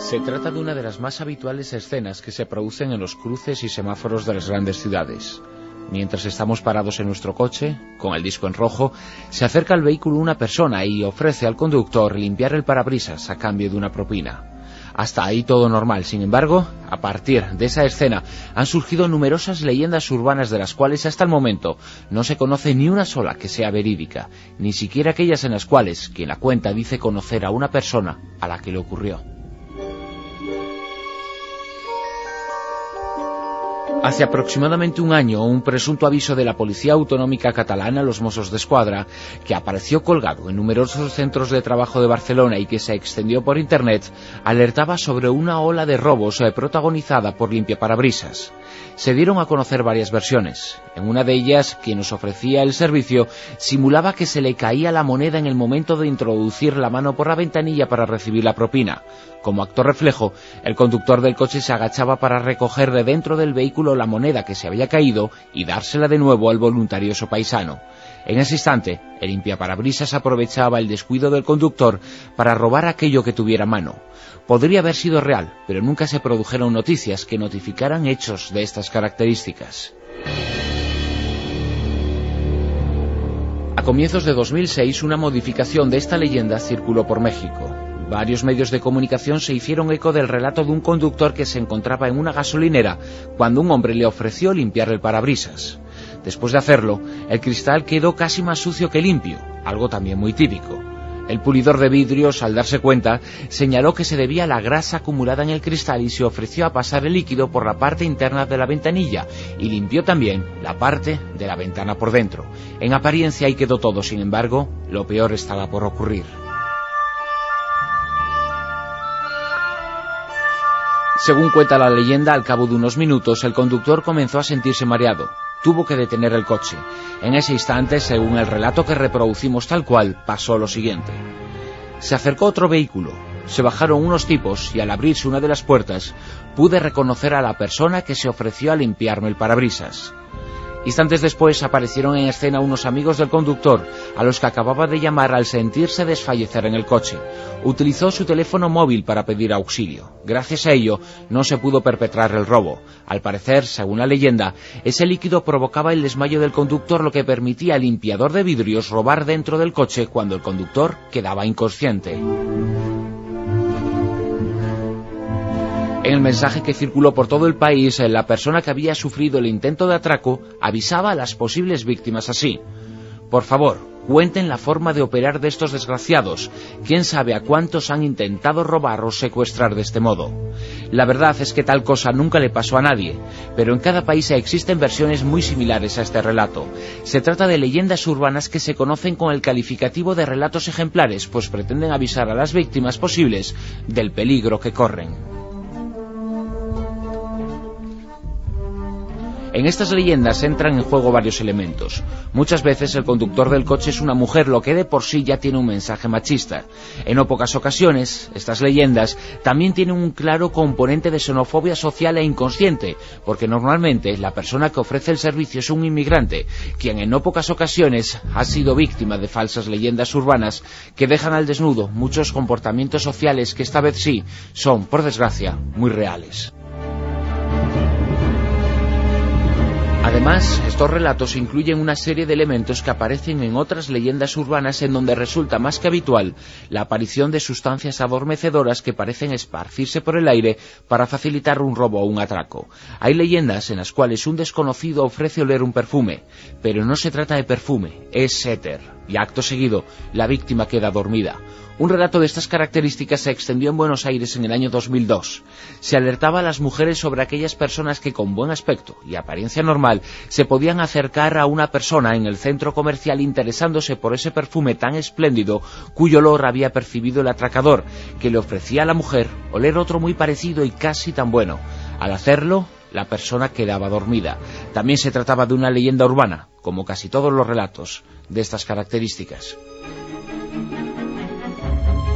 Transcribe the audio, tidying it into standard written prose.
Se trata de una de las más habituales escenas que se producen en los cruces y semáforos de las grandes ciudades. Mientras estamos parados en nuestro coche, con el disco en rojo, se acerca al vehículo una persona y ofrece al conductor limpiar el parabrisas a cambio de una propina. Hasta ahí todo normal. Sin embargo, a partir de esa escena han surgido numerosas leyendas urbanas de las cuales hasta el momento no se conoce ni una sola que sea verídica, ni siquiera aquellas en las cuales quien la cuenta dice conocer a una persona a la que le ocurrió. Hace aproximadamente un año, un presunto aviso de la Policía Autonómica Catalana, los Mossos d'Esquadra, que apareció colgado en numerosos centros de trabajo de Barcelona y que se extendió por Internet, alertaba sobre una ola de robos protagonizada por limpiaparabrisas. Se dieron a conocer varias versiones. En una de ellas, quien nos ofrecía el servicio simulaba que se le caía la moneda en el momento de introducir la mano por la ventanilla para recibir la propina. Como acto reflejo, el conductor del coche se agachaba para recoger de dentro del vehículo la moneda que se había caído y dársela de nuevo al voluntarioso paisano. En ese instante, el limpiaparabrisas aprovechaba el descuido del conductor para robar aquello que tuviera a mano. Podría haber sido real, pero nunca se produjeron noticias que notificaran hechos de estas características. A comienzos de 2006, una modificación de esta leyenda circuló por México. Varios medios de comunicación se hicieron eco del relato de un conductor que se encontraba en una gasolinera cuando un hombre le ofreció limpiar el parabrisas. Después de hacerlo, el cristal quedó casi más sucio que limpio, algo también muy típico. El pulidor de vidrios, al darse cuenta, señaló que se debía a la grasa acumulada en el cristal y se ofreció a pasar el líquido por la parte interna de la ventanilla y limpió también la parte de la ventana por dentro. En apariencia ahí quedó todo, sin embargo, lo peor estaba por ocurrir. Según cuenta la leyenda, al cabo de unos minutos el conductor comenzó a sentirse mareado. Tuvo que detener el coche. En ese instante, según el relato que reproducimos tal cual, pasó lo siguiente. Se acercó otro vehículo, se bajaron unos tipos y al abrirse una de las puertas pude reconocer a la persona que se ofreció a limpiarme el parabrisas. Instantes después aparecieron en escena unos amigos del conductor, a los que acababa de llamar al sentirse desfallecer en el coche. Utilizó su teléfono móvil para pedir auxilio. Gracias a ello, no se pudo perpetrar el robo. Al parecer, según la leyenda, ese líquido provocaba el desmayo del conductor, lo que permitía al limpiador de vidrios robar dentro del coche cuando el conductor quedaba inconsciente. En el mensaje que circuló por todo el país, la persona que había sufrido el intento de atraco avisaba a las posibles víctimas así: por favor, cuenten la forma de operar de estos desgraciados. ¿Quién sabe a cuántos han intentado robar o secuestrar de este modo? La verdad es que tal cosa nunca le pasó a nadie, pero en cada país existen versiones muy similares a este relato. Se trata de leyendas urbanas que se conocen con el calificativo de relatos ejemplares, pues pretenden avisar a las víctimas posibles del peligro que corren. En estas leyendas entran en juego varios elementos. Muchas veces el conductor del coche es una mujer, lo que de por sí ya tiene un mensaje machista. En no pocas ocasiones, estas leyendas también tienen un claro componente de xenofobia social e inconsciente, porque normalmente la persona que ofrece el servicio es un inmigrante, quien en no pocas ocasiones ha sido víctima de falsas leyendas urbanas que dejan al desnudo muchos comportamientos sociales que esta vez sí son, por desgracia, muy reales. Además, estos relatos incluyen una serie de elementos que aparecen en otras leyendas urbanas en donde resulta más que habitual la aparición de sustancias adormecedoras que parecen esparcirse por el aire para facilitar un robo o un atraco. Hay leyendas en las cuales un desconocido ofrece oler un perfume, pero no se trata de perfume, es éter, y acto seguido la víctima queda dormida. Un relato de estas características se extendió en Buenos Aires en el año 2002. Se alertaba a las mujeres sobre aquellas personas que con buen aspecto y apariencia normal se podían acercar a una persona en el centro comercial interesándose por ese perfume tan espléndido cuyo olor había percibido el atracador, que le ofrecía a la mujer oler otro muy parecido y casi tan bueno. Al hacerlo, la persona quedaba dormida. También se trataba de una leyenda urbana, como casi todos los relatos de estas características.